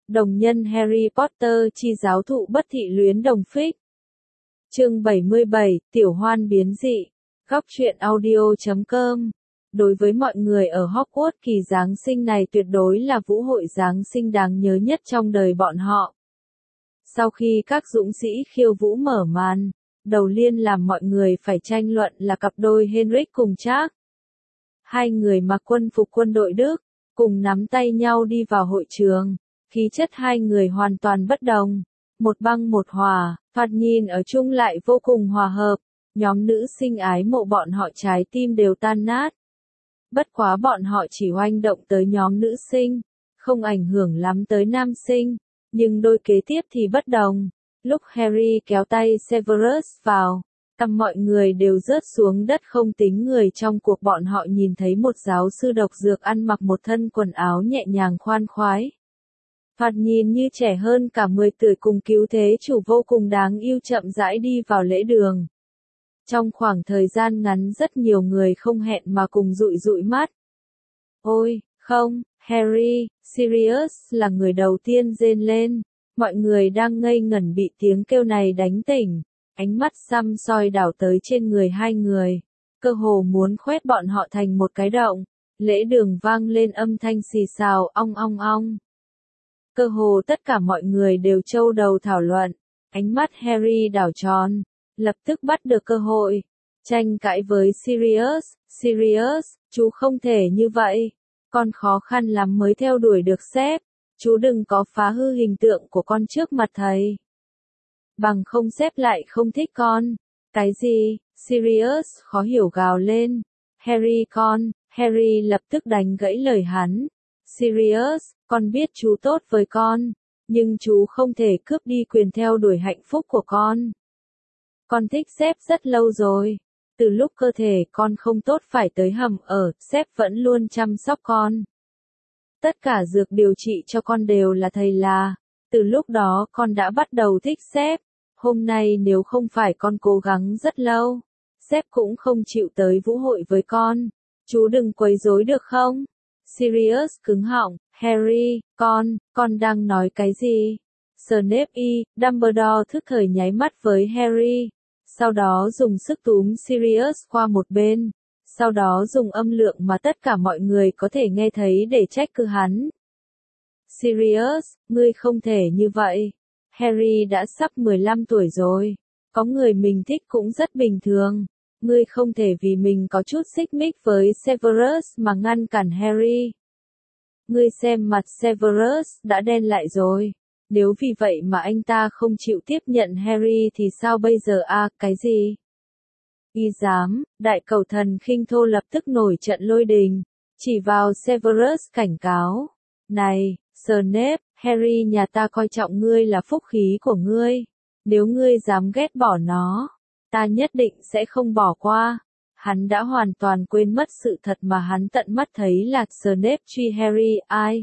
Đồng nhân Harry Potter chi giáo thụ bất thị luyến đồng phích. Chương 77, Tiểu Hoan biến dị. Góc truyện audio.com. Đối với mọi người ở Hogwarts, kỳ Giáng sinh này tuyệt đối là vũ hội Giáng sinh đáng nhớ nhất trong đời bọn họ. Sau khi các dũng sĩ khiêu vũ mở màn, đầu tiên làm mọi người phải tranh luận là cặp đôi Henrik cùng Charles. Hai người mặc quân phục quân đội Đức, cùng nắm tay nhau đi vào hội trường. Khí chất hai người hoàn toàn bất đồng, một băng một hòa, thoạt nhìn ở chung lại vô cùng hòa hợp. Nhóm nữ sinh ái mộ bọn họ trái tim đều tan nát. Bất quá bọn họ chỉ oanh động tới nhóm nữ sinh, không ảnh hưởng lắm tới nam sinh, nhưng đôi kế tiếp thì bất đồng. Lúc Harry kéo tay Severus vào, tầm mọi người đều rớt xuống đất, không tính người trong cuộc. Bọn họ nhìn thấy một giáo sư độc dược ăn mặc một thân quần áo nhẹ nhàng khoan khoái. Thoạt nhìn như trẻ hơn cả 10 tuổi, cùng cứu thế chủ vô cùng đáng yêu chậm rãi đi vào lễ đường. Trong khoảng thời gian ngắn rất nhiều người không hẹn mà cùng dụi dụi mắt. Ôi, không, Harry, Sirius là người đầu tiên rên lên. Mọi người đang ngây ngẩn bị tiếng kêu này đánh tỉnh. Ánh mắt săm soi đảo tới trên người hai người. Cơ hồ muốn khoét bọn họ thành một cái động. Lễ đường vang lên âm thanh xì xào ong ong ong. Cơ hồ tất cả mọi người đều trâu đầu thảo luận. Ánh mắt Harry đảo tròn, lập tức bắt được cơ hội. Tranh cãi với Sirius. Sirius, chú không thể như vậy. Con khó khăn lắm mới theo đuổi được sếp. Chú đừng có phá hư hình tượng của con trước mặt thầy. Bằng không sếp lại không thích con. Cái gì? Sirius khó hiểu gào lên. Harry con. Harry lập tức đánh gãy lời hắn. Sirius, con biết chú tốt với con, nhưng chú không thể cướp đi quyền theo đuổi hạnh phúc của con. Con thích sếp rất lâu rồi. Từ lúc cơ thể con không tốt phải tới hầm ở, sếp vẫn luôn chăm sóc con. Tất cả dược điều trị cho con đều là thầy là. Từ lúc đó con đã bắt đầu thích sếp. Hôm nay nếu không phải con cố gắng rất lâu, sếp cũng không chịu tới vũ hội với con. Chú đừng quấy rối được không? Sirius cứng họng. Harry, con đang nói cái gì? Snape Dumbledore thức thời nháy mắt với Harry. Sau đó dùng sức túm Sirius qua một bên. Sau đó dùng âm lượng mà tất cả mọi người có thể nghe thấy để trách cứ hắn. Sirius, ngươi không thể như vậy. Harry đã sắp 15 tuổi rồi. Có người mình thích cũng rất bình thường. Ngươi không thể vì mình có chút xích mích với Severus mà ngăn cản Harry. Ngươi xem mặt Severus đã đen lại rồi. Nếu vì vậy mà anh ta không chịu tiếp nhận Harry thì sao bây giờ à, cái gì? Y dám, đại cầu thần khinh thô lập tức nổi trận lôi đình, chỉ vào Severus cảnh cáo. Này, Snape, Harry nhà ta coi trọng ngươi là phúc khí của ngươi. Nếu ngươi dám ghét bỏ nó, ta nhất định sẽ không bỏ qua. Hắn đã hoàn toàn quên mất sự thật mà hắn tận mắt thấy là Snape truy Harry. Ai?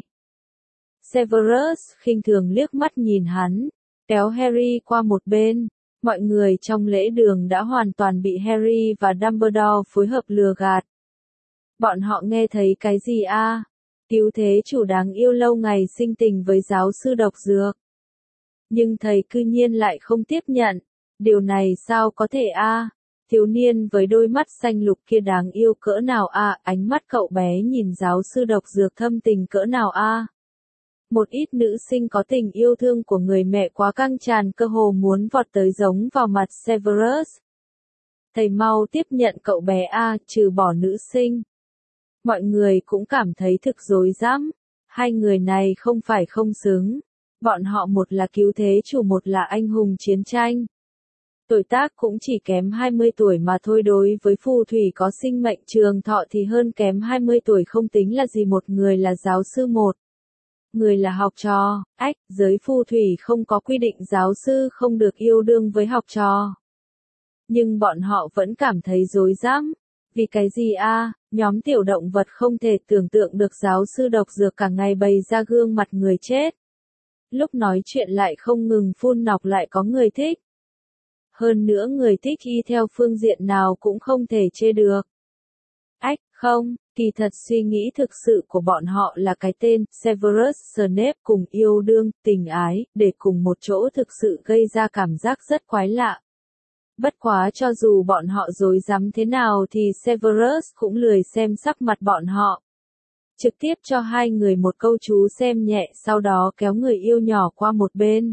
Severus khinh thường liếc mắt nhìn hắn, kéo Harry qua một bên. Mọi người trong lễ đường đã hoàn toàn bị Harry và Dumbledore phối hợp lừa gạt. Bọn họ nghe thấy cái gì a? Cứu thế chủ đáng yêu lâu ngày sinh tình với giáo sư độc dược. Nhưng thầy cư nhiên lại không tiếp nhận. Điều này sao có thể a? Thiếu niên với đôi mắt xanh lục kia đáng yêu cỡ nào a? Ánh mắt cậu bé nhìn giáo sư độc dược thâm tình cỡ nào a? Một ít nữ sinh có tình yêu thương của người mẹ quá căng tràn, cơ hồ muốn vọt tới giống vào mặt Severus. Thầy mau tiếp nhận cậu bé a, trừ bỏ nữ sinh. Mọi người cũng cảm thấy thực rối rắm. Hai người này không phải không xứng. Bọn họ một là cứu thế chủ, một là anh hùng chiến tranh. Tuổi tác cũng chỉ kém 20 tuổi mà thôi. Đối với phù thủy có sinh mệnh trường thọ thì hơn kém 20 tuổi không tính là gì. Một người là giáo sư, một người là học trò. Giới phù thủy không có quy định giáo sư không được yêu đương với học trò. Nhưng bọn họ vẫn cảm thấy rối rắm. Vì cái gì a? Nhóm tiểu động vật không thể tưởng tượng được giáo sư độc dược cả ngày bày ra gương mặt người chết. Lúc nói chuyện lại không ngừng phun nọc, lại có người thích. Hơn nữa người thích y theo phương diện nào cũng không thể chê được. Không, kỳ thật suy nghĩ thực sự của bọn họ là cái tên Severus Snape cùng yêu đương, tình ái, để cùng một chỗ thực sự gây ra cảm giác rất quái lạ. Bất quá cho dù bọn họ dối rắm thế nào thì Severus cũng lười xem sắc mặt bọn họ. Trực tiếp cho hai người một câu chú xem nhẹ, sau đó kéo người yêu nhỏ qua một bên.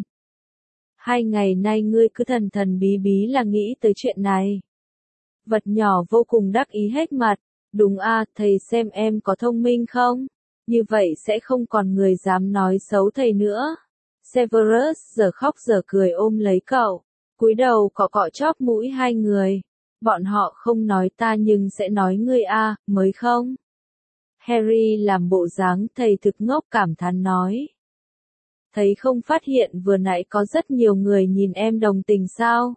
2 ngày nay ngươi cứ thần thần bí bí là nghĩ tới chuyện này. Vật nhỏ vô cùng đắc ý hết mặt. Đúng a, thầy xem em có thông minh không? Như vậy sẽ không còn người dám nói xấu thầy nữa. Severus giờ khóc giờ cười ôm lấy cậu, cúi đầu cọ cọ chóp mũi hai người. Bọn họ không nói ta nhưng sẽ nói ngươi a, mới không? Harry làm bộ dáng thầy thực ngốc cảm thán nói. Thấy không phát hiện vừa nãy có rất nhiều người nhìn em đồng tình sao?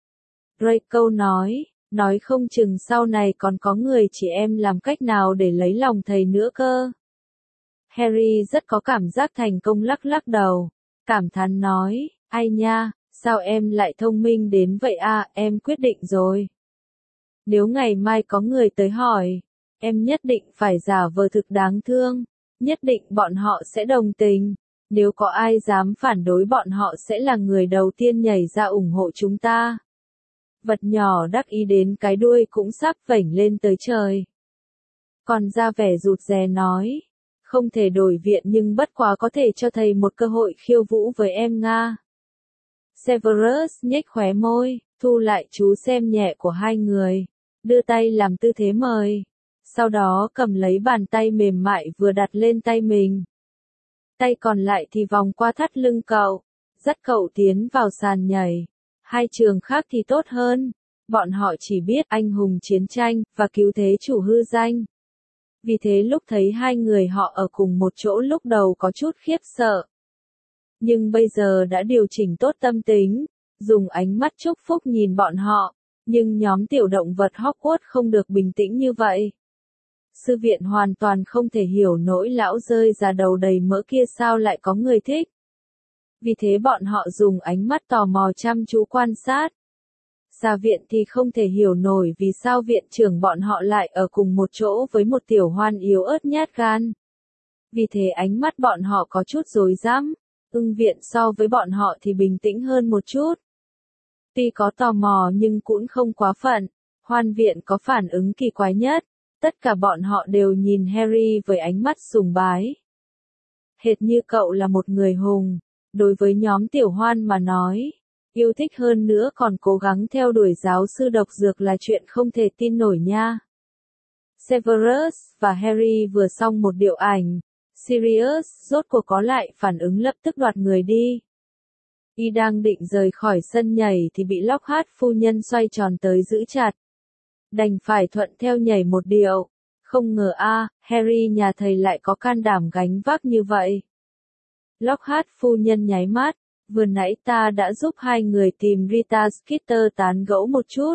Draco nói không chừng sau này còn có người chỉ em làm cách nào để lấy lòng thầy nữa cơ. Harry rất có cảm giác thành công lắc lắc đầu, cảm thán nói, ai nha, sao em lại thông minh đến vậy a, em quyết định rồi. Nếu ngày mai có người tới hỏi, em nhất định phải giả vờ thực đáng thương, nhất định bọn họ sẽ đồng tình. Nếu có ai dám phản đối bọn họ sẽ là người đầu tiên nhảy ra ủng hộ chúng ta. Vật nhỏ đắc ý đến cái đuôi cũng sắp vểnh lên tới trời. Còn ra vẻ rụt rè nói, không thể đổi viện nhưng bất quá có thể cho thầy một cơ hội khiêu vũ với em Nga. Severus nhếch khóe môi, thu lại chú xem nhẹ của hai người, đưa tay làm tư thế mời, sau đó cầm lấy bàn tay mềm mại vừa đặt lên tay mình. Tay còn lại thì vòng qua thắt lưng cậu, dắt cậu tiến vào sàn nhảy. Hai trường khác thì tốt hơn, bọn họ chỉ biết anh hùng chiến tranh, và cứu thế chủ hư danh. Vì thế lúc thấy hai người họ ở cùng một chỗ lúc đầu có chút khiếp sợ. Nhưng bây giờ đã điều chỉnh tốt tâm tính, dùng ánh mắt chúc phúc nhìn bọn họ, nhưng nhóm tiểu động vật Hogwarts không được bình tĩnh như vậy. Sư viện hoàn toàn không thể hiểu nỗi lão rơi ra đầu đầy mỡ kia sao lại có người thích. Vì thế bọn họ dùng ánh mắt tò mò chăm chú quan sát. Xa viện thì không thể hiểu nổi vì sao viện trưởng bọn họ lại ở cùng một chỗ với một tiểu hoan yếu ớt nhát gan. Vì thế ánh mắt bọn họ có chút rối rắm. Ưng viện so với bọn họ thì bình tĩnh hơn một chút. Tuy có tò mò nhưng cũng không quá phận. Hoan viện có phản ứng kỳ quái nhất. Tất cả bọn họ đều nhìn Harry với ánh mắt sùng bái. Hệt như cậu là một người hùng. Đối với nhóm tiểu hoan mà nói, yêu thích hơn nữa còn cố gắng theo đuổi giáo sư độc dược là chuyện không thể tin nổi nha. Severus và Harry vừa xong một điệu ảnh, Sirius rốt cuộc có lại phản ứng lập tức đoạt người đi. Y đang định rời khỏi sân nhảy thì bị Lockhart phu nhân xoay tròn tới giữ chặt. Đành phải thuận theo nhảy một điệu. Không ngờ Harry nhà thầy lại có can đảm gánh vác như vậy. Lockhart phu nhân nháy mắt, vừa nãy ta đã giúp hai người tìm Rita Skeeter tán gẫu một chút.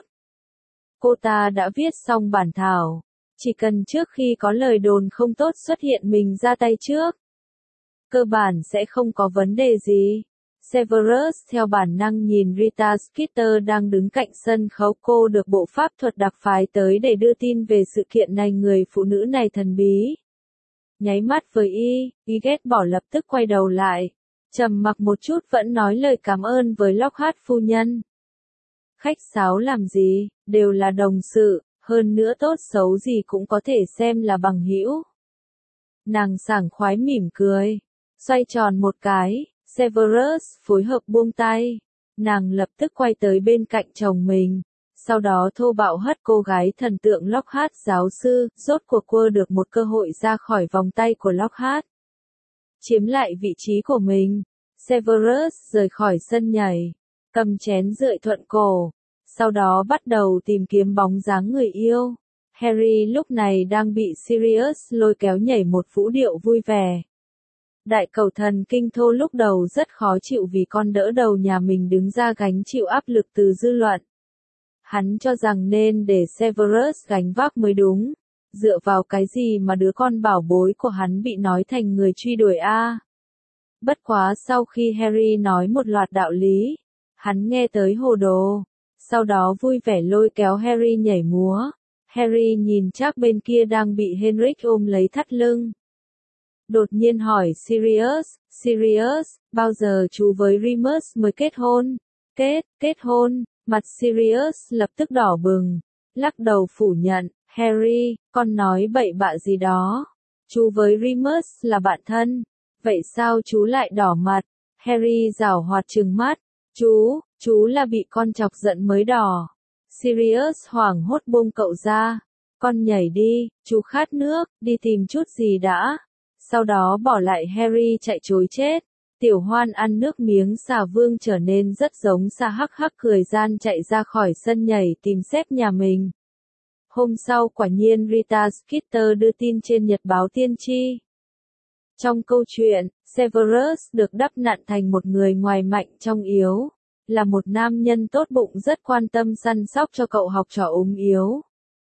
Cô ta đã viết xong bản thảo, chỉ cần trước khi có lời đồn không tốt xuất hiện mình ra tay trước. Cơ bản sẽ không có vấn đề gì. Severus theo bản năng nhìn Rita Skeeter đang đứng cạnh sân khấu, cô được bộ pháp thuật đặc phái tới để đưa tin về sự kiện này, người phụ nữ này thần bí. Nháy mắt với y ghét bỏ lập tức quay đầu lại, trầm mặc một chút vẫn nói lời cảm ơn với Lockhart phu nhân. Khách sáo làm gì, đều là đồng sự, hơn nữa tốt xấu gì cũng có thể xem là bằng hữu. Nàng sảng khoái mỉm cười, xoay tròn một cái, Severus phối hợp buông tay, nàng lập tức quay tới bên cạnh chồng mình. Sau đó thô bạo hất cô gái thần tượng Lockhart giáo sư, rốt cuộc quơ được một cơ hội ra khỏi vòng tay của Lockhart. Chiếm lại vị trí của mình, Severus rời khỏi sân nhảy, cầm chén rượu thuận cổ, sau đó bắt đầu tìm kiếm bóng dáng người yêu. Harry lúc này đang bị Sirius lôi kéo nhảy một vũ điệu vui vẻ. Đại cầu thần kinh thô lúc đầu rất khó chịu vì con đỡ đầu nhà mình đứng ra gánh chịu áp lực từ dư luận. Hắn cho rằng nên để Severus gánh vác mới đúng. Dựa vào cái gì mà đứa con bảo bối của hắn bị nói thành người truy đuổi Bất quá sau khi Harry nói một loạt đạo lý, hắn nghe tới hồ đồ. Sau đó vui vẻ lôi kéo Harry nhảy múa. Harry nhìn Trác bên kia đang bị Henrik ôm lấy thắt lưng. Đột nhiên hỏi Sirius, bao giờ chú với Remus mới kết hôn? Kết hôn, mặt Sirius lập tức đỏ bừng, lắc đầu phủ nhận, Harry, con nói bậy bạ gì đó. Chú với Remus là bạn thân, vậy sao chú lại đỏ mặt? Harry giảo hoạt trừng mắt, chú là bị con chọc giận mới đỏ. Sirius hoảng hốt buông cậu ra, con nhảy đi, chú khát nước, đi tìm chút gì đã. Sau đó bỏ lại Harry chạy trối chết. Tiểu Hoan ăn nước miếng xà vương trở nên rất giống xà hắc hắc cười gian chạy ra khỏi sân nhảy tìm sếp nhà mình. Hôm sau quả nhiên Rita Skeeter đưa tin trên nhật báo tiên tri. Trong câu chuyện, Severus được đắp nặn thành một người ngoài mạnh trong yếu, là một nam nhân tốt bụng rất quan tâm săn sóc cho cậu học trò ốm yếu.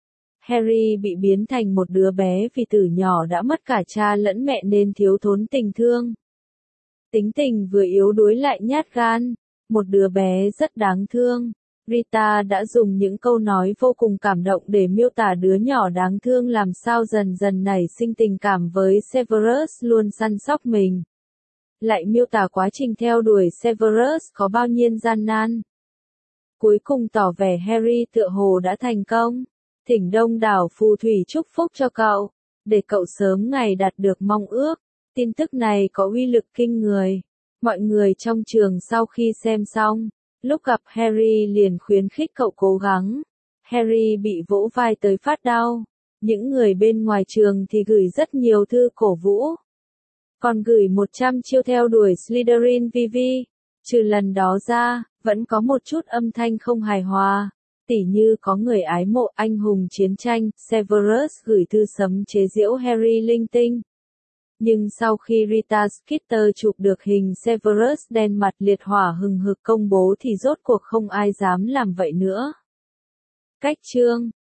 Harry bị biến thành một đứa bé vì từ nhỏ đã mất cả cha lẫn mẹ nên thiếu thốn tình thương. Tính tình vừa yếu đuối lại nhát gan, một đứa bé rất đáng thương. Rita đã dùng những câu nói vô cùng cảm động để miêu tả đứa nhỏ đáng thương làm sao dần dần nảy sinh tình cảm với Severus luôn săn sóc mình. Lại miêu tả quá trình theo đuổi Severus có bao nhiêu gian nan. Cuối cùng tỏ vẻ Harry tựa hồ đã thành công. Thỉnh đông đảo phù thủy chúc phúc cho cậu, để cậu sớm ngày đạt được mong ước. Tin tức này có uy lực kinh người. Mọi người trong trường sau khi xem xong, lúc gặp Harry liền khuyến khích cậu cố gắng. Harry bị vỗ vai tới phát đau. Những người bên ngoài trường thì gửi rất nhiều thư cổ vũ. Còn gửi 100 chiêu theo đuổi Slytherin VV. Trừ lần đó ra, vẫn có một chút âm thanh không hài hòa. Tỉ như có người ái mộ anh hùng chiến tranh, Severus gửi thư sấm chế giễu Harry linh tinh. Nhưng sau khi Rita Skeeter chụp được hình Severus đen mặt liệt hỏa hừng hực công bố thì rốt cuộc không ai dám làm vậy nữa. Cách chương